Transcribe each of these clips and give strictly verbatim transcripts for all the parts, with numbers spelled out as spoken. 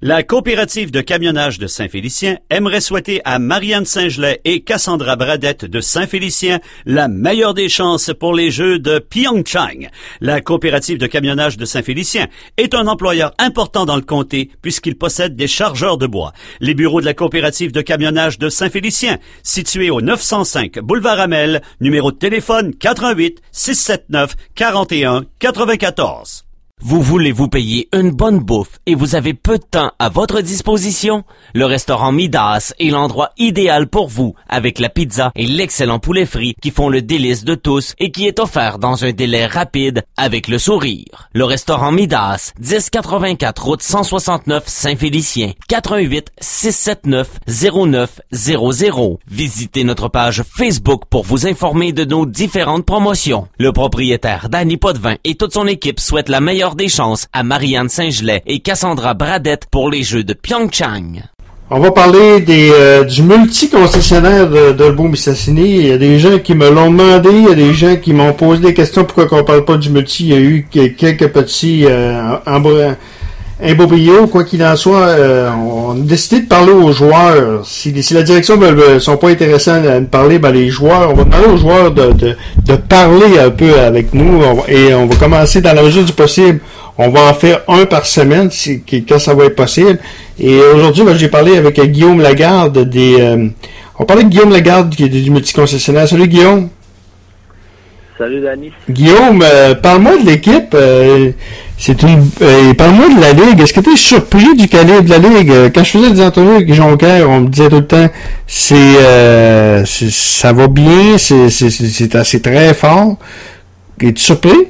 La coopérative de camionnage de Saint-Félicien aimerait souhaiter à Marianne Saint-Gelais et Cassandra Bradette de Saint-Félicien la meilleure des chances pour les Jeux de Pyeongchang. La coopérative de camionnage de Saint-Félicien est un employeur important dans le comté puisqu'il possède des chargeurs de bois. Les bureaux de la coopérative de camionnage de Saint-Félicien, situés au neuf cent cinq boulevard Amel, numéro de téléphone quatre un huit, six sept neuf, quatre et un, quatre-vingt-quatorze. Vous voulez vous payer une bonne bouffe et vous avez peu de temps à votre disposition? Le restaurant Midas est l'endroit idéal pour vous, avec la pizza et l'excellent poulet frit qui font le délice de tous et qui est offert dans un délai rapide avec le sourire. Le restaurant Midas, dix quatre-vingt-quatre route cent soixante-neuf Saint-Félicien, quatre un huit, six sept neuf, zéro neuf zéro zéro. Visitez notre page Facebook pour vous informer de nos différentes promotions. Le propriétaire Danny Potvin et toute son équipe souhaitent la meilleure des chances à Marianne Saint-Gelais et Cassandra Bradette pour les Jeux de Pyeongchang. On va parler des, euh, du multi-concessionnaire de, de Beaume-Mistassini. Il y a des gens qui me l'ont demandé, il y a des gens qui m'ont posé des questions pourquoi on parle pas du multi. Il y a eu quelques petits euh, imbroglios. Quoi qu'il en soit, euh, on a décidé de parler aux joueurs. Si, si la direction ne sont pas intéressés à nous parler, ben les joueurs, on va demander aux joueurs de, de, de parler un peu avec nous on va, et on va commencer dans la mesure du possible. On va en faire un par semaine si, quand ça va être possible. Et aujourd'hui, ben, j'ai parlé avec Guillaume Lagarde des. Euh, on parlait de Guillaume Lagarde qui est du multi-concessionnaire. Salut Guillaume. Salut Danny. Guillaume, euh, parle-moi de l'équipe. Euh, c'est une. Euh, parle-moi de la Ligue. Est-ce que tu es surpris du calibre de la Ligue? Quand je faisais des entrevues avec Jonquière, on me disait tout le temps c'est, euh, c'est ça va bien, c'est, c'est, c'est, c'est assez très fort. Es-tu surpris?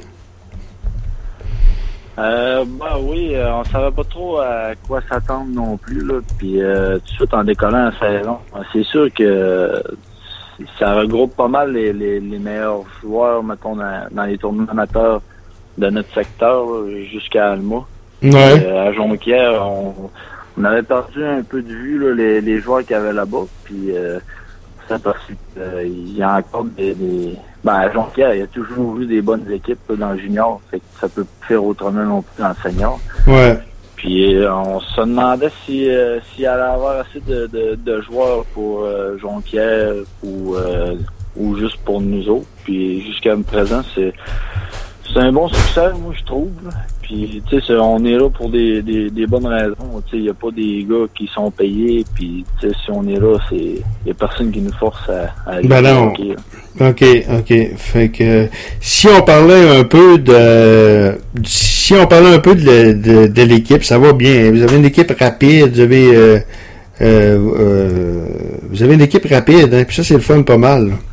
Euh, bah oui, euh, on savait pas trop à quoi s'attendre non plus, là. Puis euh, tout de suite en décollant la saison, c'est sûr que euh, ça regroupe pas mal les, les, les meilleurs joueurs, mettons, dans, dans les tournois amateurs de notre secteur, là, jusqu'à Alma. Ouais. Euh, à Jonquière, on, on avait perdu un peu de vue là, les, les joueurs qu'il y avait là-bas. Puis euh, ça parce qu'il y a encore des, des ben, à Jonquière, il y a toujours eu des bonnes équipes là, dans le junior. Fait que ça peut faire autrement non plus dans le senior. Ouais. Puis euh, on se demandait si euh, s'il allait avoir assez de, de, de joueurs pour euh, Jonquière ou euh, ou juste pour nous autres. Puis jusqu'à présent, c'est c'est un bon succès, moi je trouve. Puis tu sais, on est là pour des, des, des bonnes raisons. Tu sais, il y a pas des gars qui sont payés. Puis tu sais, si on est là, c'est il y a personne qui nous force à, à aller ben non. hockey, OK, OK. Fait que si on parlait un peu de si on parlait un peu de, de, de l'équipe, ça va bien. Vous avez une équipe rapide, vous avez euh, euh, euh, vous avez une équipe rapide, hein, puis ça c'est le fun pas mal. Là.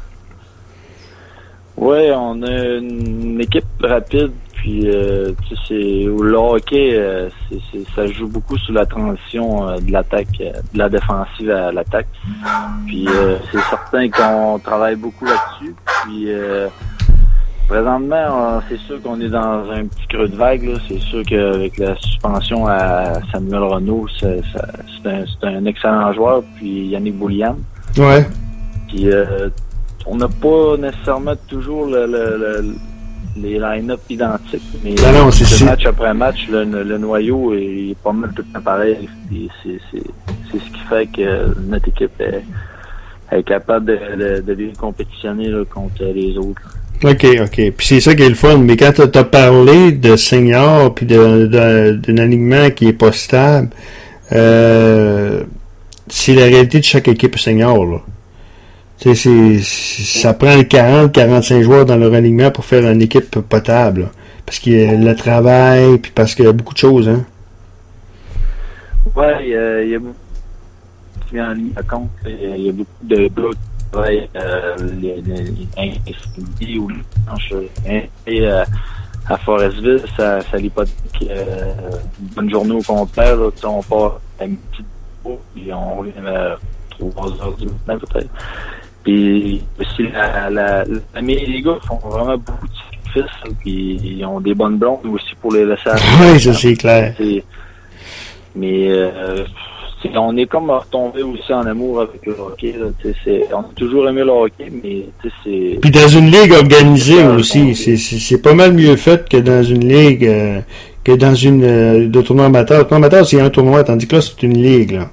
Oui, on a une équipe rapide, puis euh, tu sais, c'est le hockey, euh, c'est, c'est, ça joue beaucoup sur la transition euh, de l'attaque, euh, de la défensive à l'attaque. Puis euh, c'est certain qu'on travaille beaucoup là-dessus. Puis euh, présentement, on, c'est sûr qu'on est dans un petit creux de vague. Là. C'est sûr qu'avec la suspension à Samuel Renaud, c'est, ça, c'est, un, c'est un excellent joueur. Puis Yannick Boulian. Ouais. Puis euh, on n'a pas nécessairement toujours le, le, le, les line-up identiques, mais ben non, c'est, c'est... match après match, le, le noyau est pas mal tout le temps pareil. Et c'est, c'est, c'est ce qui fait que notre équipe est, est capable de, de, de bien compétitionner là, contre les autres. OK, OK. Puis c'est ça qui est le fun. Mais quand tu as parlé de senior puis de, de, d'un alignement qui est pas stable, euh, c'est la réalité de chaque équipe senior, là. C'est, c'est, ça prend quarante à quarante-cinq joueurs dans leur alignement pour faire une équipe potable. Là. Parce qu'il y a le travail, puis parce qu'il y a beaucoup de choses, hein. Ouais, il y a, il y a beaucoup qui vient en ligne à compte. Il y a beaucoup de gars qui travaillent euh, les, les, les ou les planches. Et euh, à Forestville, ça, ça l'hypothèque euh, une bonne journée au complet. Là, on part à une petite peau, puis on revient à trois heures du matin peut-être. Puis aussi, la, la, la, mais les gars font vraiment beaucoup de sacrifices, puis ils ont des bonnes blondes aussi pour les laisser. Oui, ça c'est clair. C'est, mais euh, c'est, on est comme retombé aussi en amour avec le hockey. Là, c'est, on a toujours aimé le hockey, mais c'est... Puis dans une ligue organisée aussi, c'est, c'est, c'est pas mal mieux fait que dans une ligue euh, que dans une euh, de tournoi amateur. Le tournoi amateur, c'est un tournoi, tandis que là, c'est une ligue, là.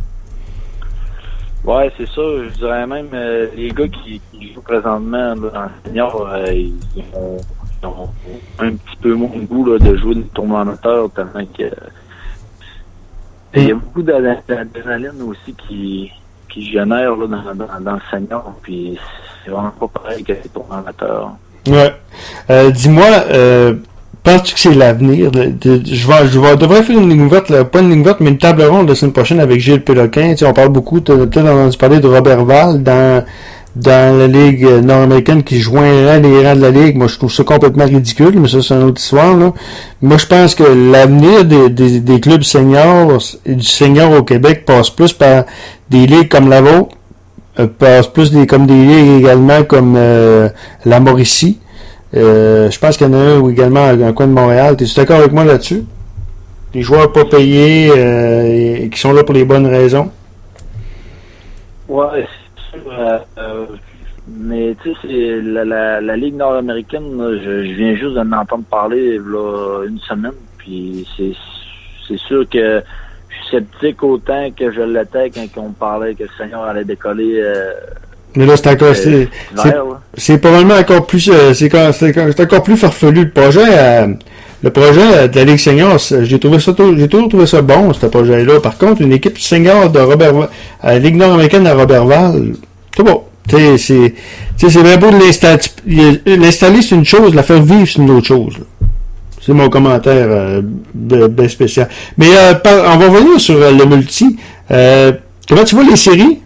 Ouais, c'est ça. Je dirais même euh, les gars qui, qui jouent présentement là, dans le senior, euh, ils, ont, ils ont un petit peu moins de goût là, de jouer des tournois amateurs tellement que euh, il y a beaucoup d'adrénaline aussi qui qui génère là, dans, dans, dans le senior, puis c'est vraiment pas pareil que les tournois amateurs. Ouais. Euh, dis-moi, euh, penses-tu que c'est l'avenir? De, de, je vais, je vais, devrais faire une ligne ouverte, là, pas une ligne ouverte, mais une table ronde la semaine prochaine avec Gilles Péloquin. Tu sais, on parle beaucoup, tu as peut-être entendu parler de Robert Val dans, dans la Ligue nord-américaine qui joindrait les rangs de la Ligue. Moi, je trouve ça complètement ridicule, mais ça, c'est une autre histoire, là. Moi, je pense que l'avenir des, des, des clubs seniors et du senior au Québec passe plus par des ligues comme la vôtre, euh, passe plus des, comme des ligues également comme euh, la Mauricie. Euh, je pense qu'il y en a un également dans un coin de Montréal. Es-tu d'accord avec moi là-dessus? Des joueurs pas payés euh, et qui sont là pour les bonnes raisons. Ouais, c'est sûr. Euh, euh, mais tu sais, c'est la, la, la Ligue nord-américaine, là, je, je viens juste d'en entendre parler là, une semaine. Puis c'est c'est sûr que je suis sceptique autant que je l'étais quand on parlait que le Seigneur allait décoller. Euh, Mais là, c'est encore, c'est, c'est, c'est probablement encore plus, euh, c'est, c'est, c'est encore plus farfelu. Le projet, euh, le projet de la Ligue senior, j'ai trouvé ça, j'ai toujours trouvé ça bon, ce projet-là. Par contre, une équipe senior de Robert, à la Ligue nord-américaine à Robertval, c'est bon. Tu sais, c'est, tu sais, c'est bien beau de l'installer. L'installer, c'est une chose, la faire vivre, c'est une autre chose, là. C'est mon commentaire, euh, bien spécial. Mais, euh, par, on va revenir sur euh, le multi. Euh, comment tu vois les séries?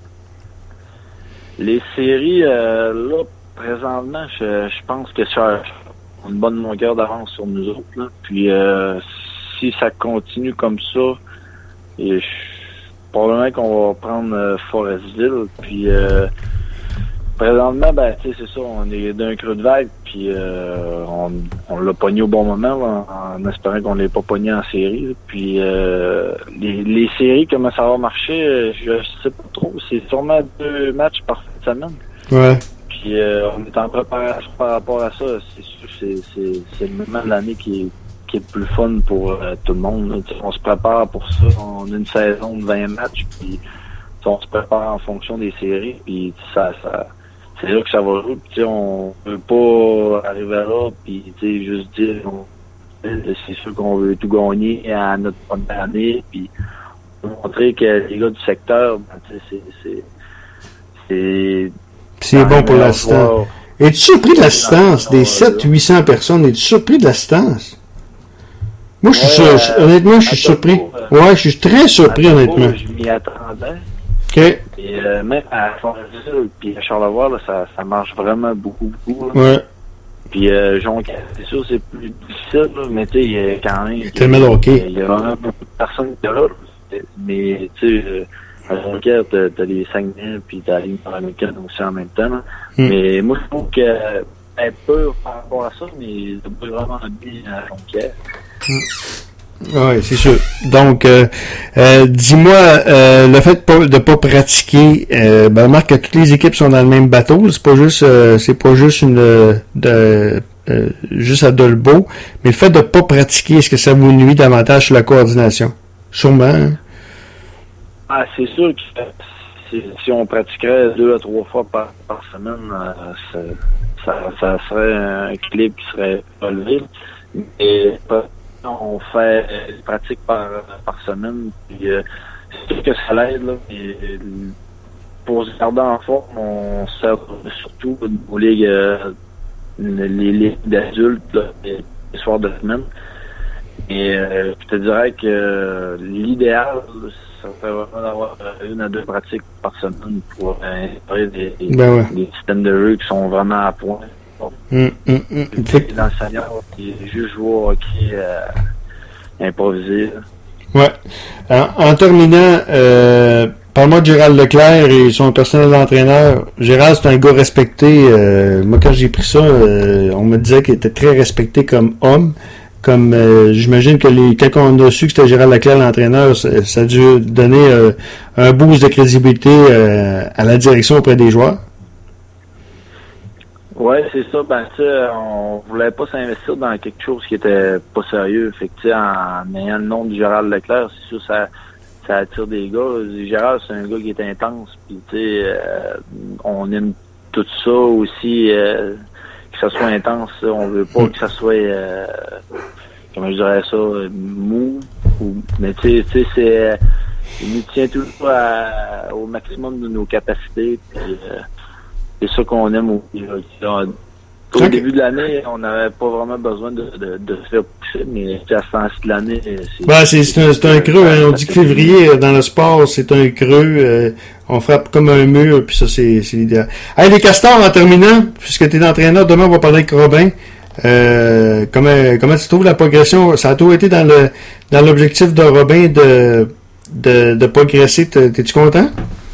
Les séries, euh, là, présentement, je, je pense que c'est une bonne longueur d'avance sur nous autres, là. Puis, euh, si ça continue comme ça, et je, probablement qu'on va prendre euh, Forestville. Puis, euh, présentement, ben, tu sais, c'est ça, on est d'un creux de vague, puis euh, on, on l'a pogné au bon moment, là, en, en espérant qu'on l'ait pas pogné en série, là. Puis, euh, les, les séries, comment ça va marcher, je sais pas trop. C'est sûrement deux matchs par semaine. Ouais. Puis, euh, on est en préparation par rapport à ça. C'est sûr, c'est, c'est, c'est le moment de l'année qui est, qui est le plus fun pour euh, tout le monde, là. On se prépare pour ça. On a une saison de vingt matchs, puis on se prépare en fonction des séries, puis ça, ça c'est là que ça va jouer. Puis on peut pas arriver là, puis juste dire on, c'est sûr qu'on veut tout gagner à notre première année, puis montrer que les gars du secteur, ben, c'est c'est c'est c'est bon pour l'assistance. Es-tu surpris de l'assistance des sept à huit cents personnes? Es-tu surpris de l'assistance? Moi, je suis ouais, sur, euh, honnêtement, je suis surpris. Euh, ouais, je suis très surpris, honnêtement. Je m'y attendais. OK. Et euh, même à Forestville puis à Charlevoix, là, ça, ça marche vraiment beaucoup, beaucoup. Là. Ouais. Puis euh, Jonquière, c'est sûr, c'est plus difficile, là, mais tu sais, il y a quand même... Il tellement OK. Il y a vraiment beaucoup de personnes qui sont là. Mais tu sais, à Jonquière, t'as, t'as les Saguenay puis t'as la Ligue nord-américaine aussi en même temps. Là. Mm. Mais moi, je trouve que un peu par rapport à ça, mais ça peut vraiment bien à Jonquière. Mm. Oui, c'est sûr. Donc, euh, euh, dis-moi, euh, le fait de ne pas pratiquer, euh, ben, remarque que toutes les équipes sont dans le même bateau. C'est pas juste, euh, c'est pas juste une, de, euh, juste à Dolbeau, mais le fait de ne pas pratiquer, est-ce que ça vous nuit davantage sur la coordination? Sûrement. Hein? Ah, c'est sûr que si, si on pratiquerait deux à trois fois par, par semaine, euh, ça, ça, ça serait un équilibre qui serait relevé. Mais on fait des pratiques par, par semaine, puis euh, c'est sûr que ça l'aide, là, et, pour se garder en forme, on sert surtout aux ligues, euh, les ligues d'adultes, là, les, les soirs de semaine. Et euh, je te dirais que euh, l'idéal, ça serait vraiment d'avoir une à deux pratiques par semaine pour intégrer des, ben ouais. des systèmes de jeu qui sont vraiment à point. Mmh, mmh, mmh. Dans le senior, qui est juste jouer au hockey euh, improvisé. Ouais. En, en terminant, euh, parle-moi de Gérald Leclerc et son personnel d'entraîneur. Gérald, c'est un gars respecté. Euh, moi, quand j'ai pris ça, euh, on me disait qu'il était très respecté comme homme. Comme euh, j'imagine que les quand on a su que c'était Gérald Leclerc l'entraîneur, ça, ça a dû donner euh, un boost de crédibilité euh, à la direction auprès des joueurs. Ouais, c'est ça. Ben, tu sais, on voulait pas s'investir dans quelque chose qui était pas sérieux. Fait que, tu sais, en ayant le nom de Gérald Leclerc, c'est sûr, ça, ça attire des gars. Gérald, c'est un gars qui est intense. Puis, tu sais, euh, on aime tout ça aussi, euh, que ça soit intense. On veut pas que ça soit, euh, comment je dirais ça, mou. Ou, mais, tu sais, c'est, il nous tient toujours à, au maximum de nos capacités. Puis, euh, c'est ça qu'on aime au, au okay. début de l'année, on n'avait pas vraiment besoin de, de, de se faire pousser, mais à ce temps-ci de l'année, c'est... Ben, c'est, c'est, un, c'est un creux, hein. On dit que février, dans le sport, c'est un creux, euh, on frappe comme un mur, puis ça, c'est, c'est l'idéal. Hey, les Castors, en terminant, puisque tu es entraîneur, demain, on va parler avec Robin. Euh, comment, comment tu trouves la progression? Ça a toujours été dans le, dans l'objectif de Robin de, de, de progresser. T'es-tu content?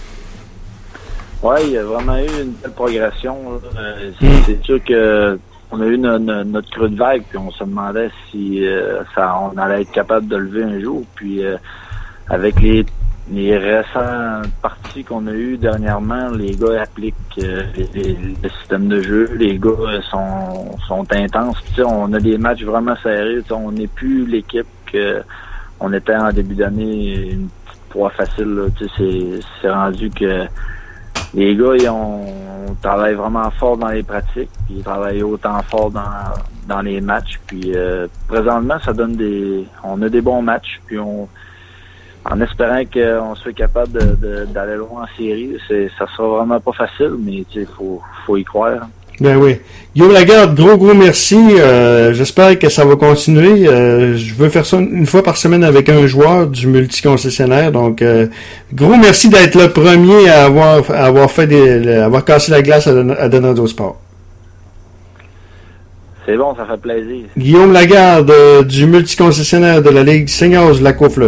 Oui, il y a vraiment eu une belle progression. Euh, c'est, c'est sûr que on a eu no, no, notre creux de vague, puis on se demandait si euh, ça, on allait être capable de lever un jour. Puis euh, avec les, les récentes parties qu'on a eues dernièrement, les gars appliquent euh, les, les, le système de jeu, les gars sont, sont intenses. Puis, on a des matchs vraiment serrés. On n'est plus l'équipe que on était en début d'année, une petite proie facile. Là, c'est, c'est rendu que les gars, ils ont, on travaille vraiment fort dans les pratiques, puis ils travaillent autant fort dans, dans les matchs. Puis euh, présentement, ça donne des, on a des bons matchs. Puis on, en espérant qu'on soit capable de, de, d'aller loin en série, c'est, ça sera vraiment pas facile, mais tu sais, faut, faut y croire. Ben oui. Guillaume Lagarde, gros, gros merci. Euh, j'espère que ça va continuer. Euh, je veux faire ça une fois par semaine avec un joueur du multi-concessionnaire. Donc, euh, gros merci d'être le premier à avoir, à avoir fait des, à avoir cassé la glace à, à Donado Sport. C'est bon, ça fait plaisir. Guillaume Lagarde, euh, du multi-concessionnaire de la Ligue Seniors Lac-aux-Fleuves.